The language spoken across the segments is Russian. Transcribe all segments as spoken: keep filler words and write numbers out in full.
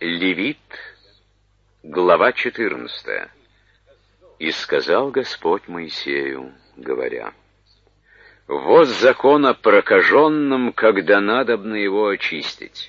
Левит, глава четырнадцатая. «И сказал Господь Моисею, говоря: вот закон о прокаженном, когда надобно его очистить.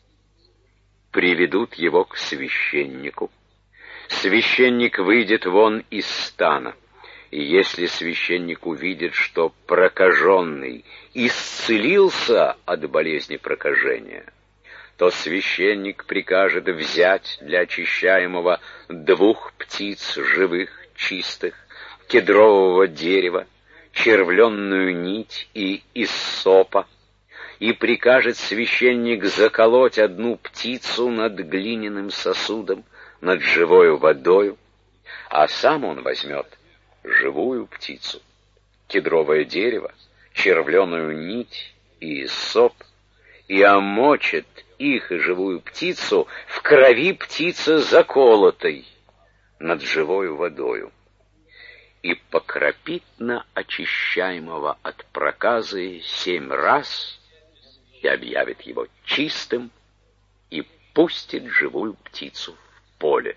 Приведут его к священнику. Священник выйдет вон из стана, и если священник увидит, что прокаженный исцелился от болезни прокажения, то священник прикажет взять для очищаемого двух птиц живых, чистых, кедрового дерева, червленную нить и иссопа, и прикажет священник заколоть одну птицу над глиняным сосудом, над живою водою, а сам он возьмет живую птицу, кедровое дерево, червленую нить и иссоп, и омочит их и живую птицу в крови птицы заколотой над живою водою, и покропит на очищаемого от проказы семь раз, и объявит его чистым, и пустит живую птицу в поле.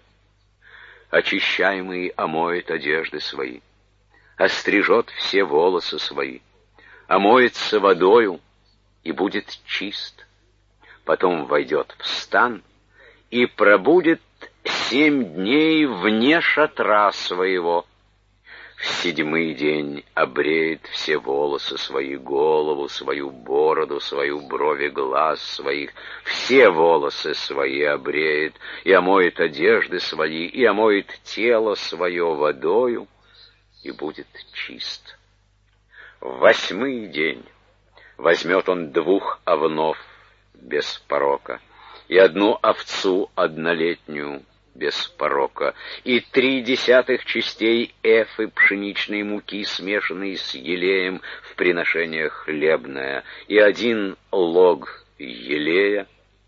Очищаемый омоет одежды свои, острижет все волосы свои, омоется водою и будет чист. Потом войдет в стан и пробудет семь дней вне шатра своего. В седьмый день обреет все волосы свои, голову свою, бороду свою, брови глаз своих, все волосы свои обреет, и омоет одежды свои, и омоет тело свое водою, и будет чист. В восьмый день возьмет он двух овнов без порока, и одну овцу однолетнюю без порока, и три десятых частей эфы пшеничной муки, смешанной с елеем в приношение хлебное, и один лог елея.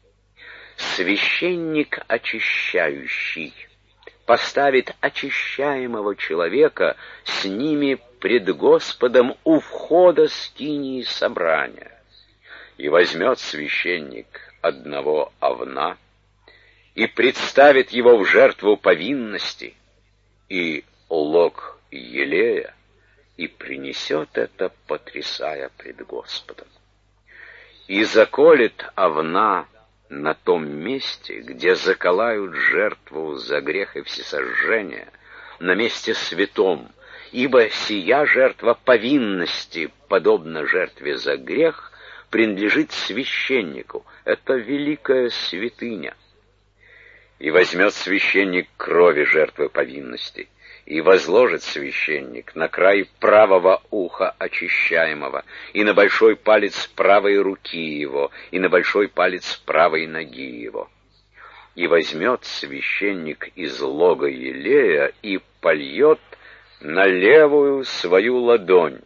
Священник очищающий поставит очищаемого человека с ними пред Господом у входа скинии собрания, и возьмет священник одного овна, и представит его в жертву повинности, и лог елея, и принесет это, потрясая пред Господом. И заколет овна на том месте, где заколают жертву за грех и всесожжение, на месте святом, ибо сия жертва повинности, подобно жертве за грех, принадлежит священнику, это великая святыня. И возьмет священник крови жертвы повинности, и возложит священник на край правого уха очищаемого, и на большой палец правой руки его, и на большой палец правой ноги его. И возьмет священник из лога елея и польет на левую свою ладонь,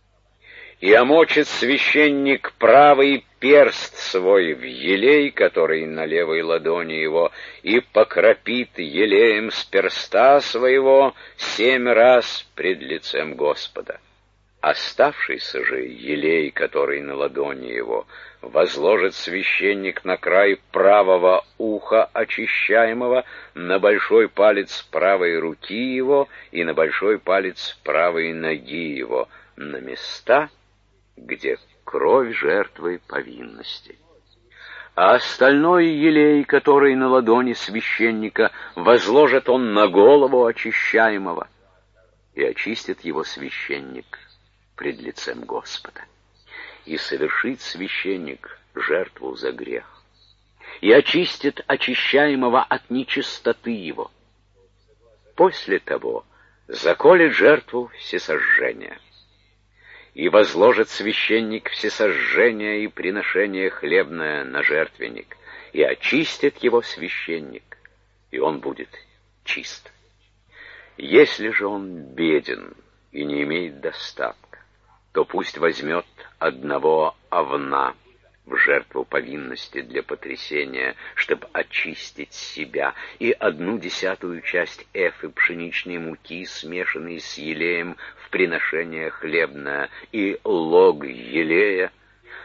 и омочит священник правый перст свой в елей, который на левой ладони его, и покропит елеем с перста своего семь раз пред лицем Господа. Оставшийся же елей, который на ладони его, возложит священник на край правого уха очищаемого, на большой палец правой руки его и на большой палец правой ноги его, на места, где кровь жертвы повинности. А остальной елей, который на ладони священника, возложит он на голову очищаемого, и очистит его священник пред лицем Господа. И совершит священник жертву за грех, и очистит очищаемого от нечистоты его. После того заколет жертву всесожжения. И возложит священник всесожжение и приношение хлебное на жертвенник, и очистит его священник, и он будет чист. Если же он беден и не имеет достатка, то пусть возьмет одного овна в жертву повинности для потрясения, чтобы очистить себя, и одну десятую часть эфы пшеничной муки, смешанной с елеем в приношение хлебное, и лог елея,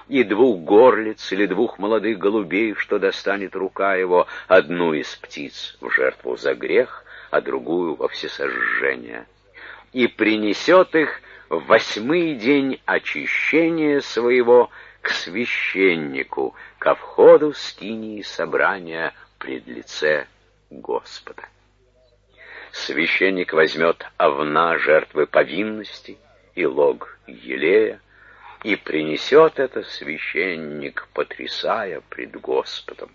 и двух горлиц или двух молодых голубей, что достанет рука его, одну из птиц в жертву за грех, а другую во всесожжение. И принесет их в восьмый день очищения своего к священнику, ко входу скинии собрания пред лице Господа. Священник возьмет овна жертвы повинности и лог елея, и принесет это священник, потрясая пред Господом.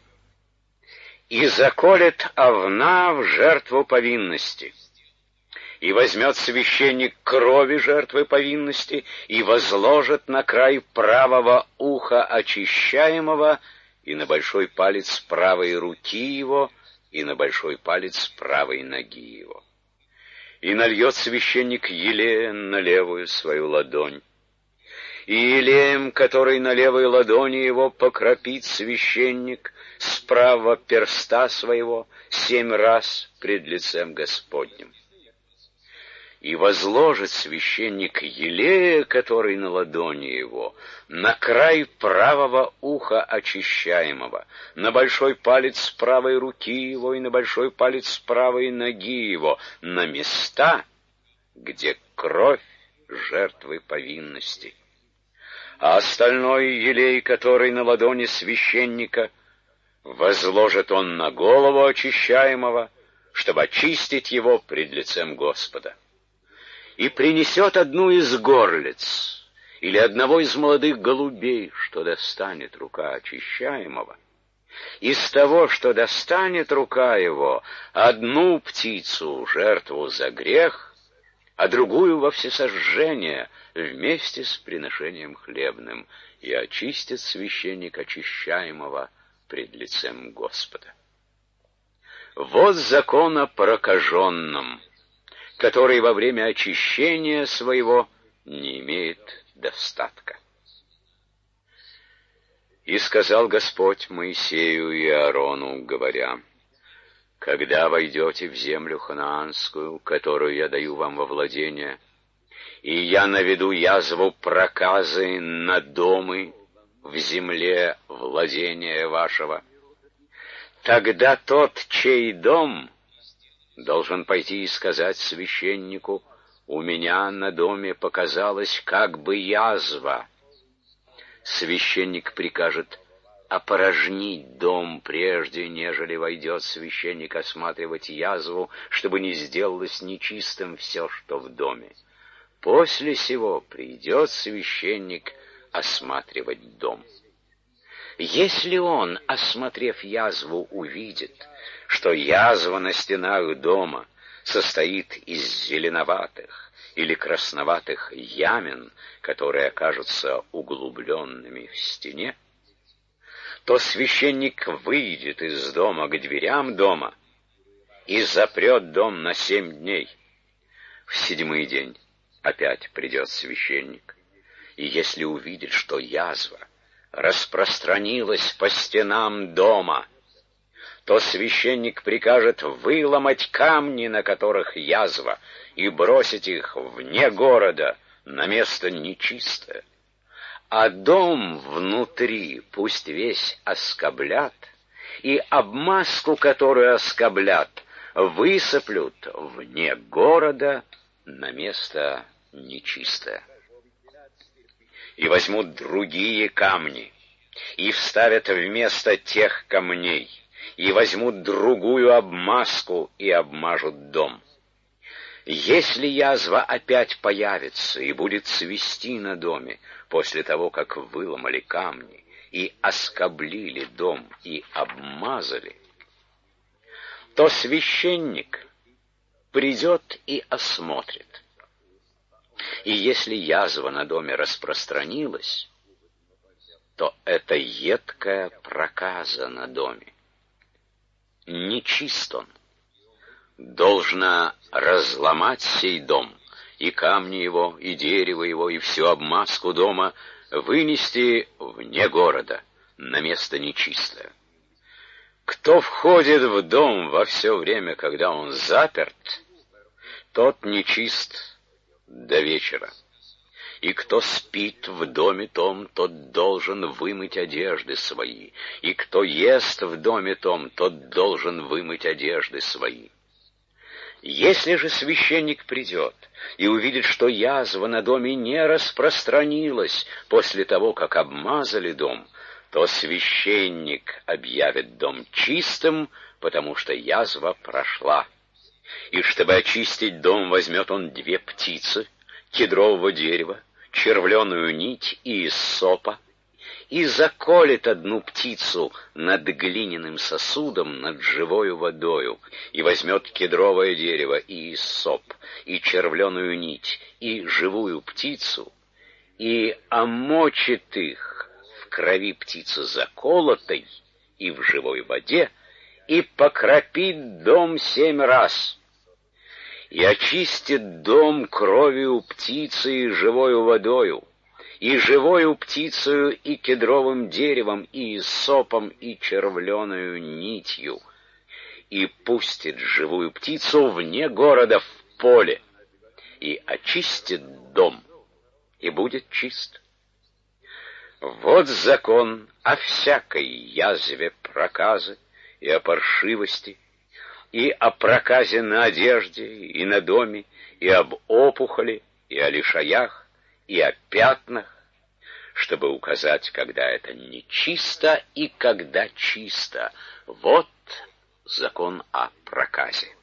И заколет овна в жертву повинности, и возьмет священник крови жертвы повинности и возложит на край правого уха очищаемого и на большой палец правой руки его, и на большой палец правой ноги его. И нальет священник елея на левую свою ладонь, и елеем, который на левой ладони его, покропит священник с правого перста своего семь раз пред лицем Господним. И возложит священник елея, который на ладони его, на край правого уха очищаемого, на большой палец правой руки его и на большой палец правой ноги его, на места, где кровь жертвы повинности. А остальной елей, который на ладони священника, возложит он на голову очищаемого, чтобы очистить его пред лицем Господа. И принесет одну из горлиц или одного из молодых голубей, что достанет рука очищаемого. Из того, что достанет рука его, одну птицу жертву за грех, а другую во всесожжение вместе с приношением хлебным, и очистит священник очищаемого пред лицем Господа. Вот закон о прокаженном, который во время очищения своего не имеет достатка. И сказал Господь Моисею и Аарону, говоря: «Когда войдете в землю ханаанскую, которую я даю вам во владение, и я наведу язву проказы на домы в земле владения вашего, тогда тот, чей дом, должен пойти и сказать священнику: у меня на доме показалась как бы язва. Священник прикажет опорожнить дом, прежде нежели войдет священник осматривать язву, чтобы не сделалось нечистым все, что в доме. После сего придет священник осматривать дом. Если он, осмотрев язву, увидит, что язва на стенах дома состоит из зеленоватых или красноватых ямен, которые окажутся углубленными в стене, то священник выйдет из дома к дверям дома и запрет дом на семь дней. В седьмой день опять придет священник, и если увидит, что язва распространилась по стенам дома, то священник прикажет выломать камни, на которых язва, и бросить их вне города, на место нечистое. А дом внутри пусть весь оскоблят, и обмазку, которую оскоблят, высыплют вне города на место нечистое. И возьмут другие камни, и вставят вместо тех камней, и возьмут другую обмазку и обмажут дом. Если язва опять появится и будет цвести на доме после того, как выломали камни и оскоблили дом и обмазали, то священник придет и осмотрит. И если язва на доме распространилась, то это едкая проказа на доме. Нечист он. Должна разломать сей дом, и камни его, и дерево его, и всю обмазку дома вынести вне города, на место нечистое. Кто входит в дом во все время, когда он заперт, тот нечист до вечера. И кто спит в доме том, тот должен вымыть одежды свои, и кто ест в доме том, тот должен вымыть одежды свои. Если же священник придет и увидит, что язва на доме не распространилась после того, как обмазали дом, то священник объявит дом чистым, потому что язва прошла. И чтобы очистить дом, возьмет он две птицы, кедрового дерева, червленую нить и иссопа, и заколет одну птицу над глиняным сосудом, над живою водою, и возьмет кедровое дерево и иссоп, и червленую нить, и живую птицу, и омочит их в крови птицы заколотой и в живой воде, и покропит дом семь раз, и очистит дом кровью птицы и живою водою, и живою птицею, и кедровым деревом, и иссопом, и червленою нитью, и пустит живую птицу вне города в поле, и очистит дом, и будет чист. Вот закон о всякой язве проказы и о паршивости, и о проказе на одежде и на доме, и об опухоли, и о лишаях, и о пятнах, чтобы указать, когда это нечисто и когда чисто. Вот закон о проказе.